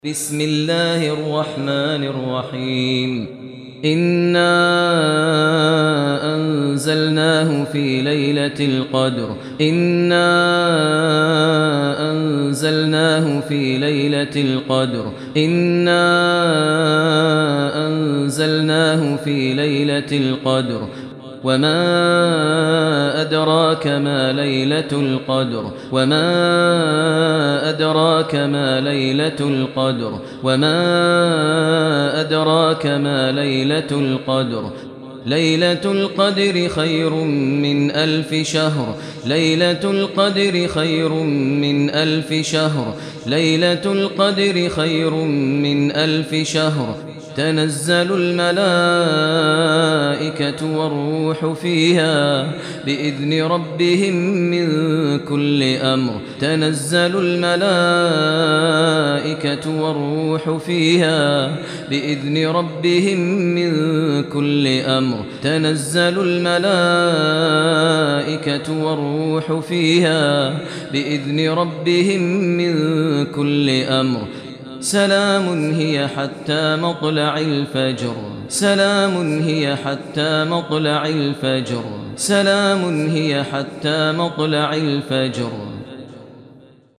بسم الله الرحمن الرحيم إنا أنزلناه في ليلة القدر وما أدراك ما ليلة القدر ليلة القدر خير من ألف شهر تنزل الملائكة والروح فيها بإذن ربهم من كل أمر سلام هي حتى مطلع الفجر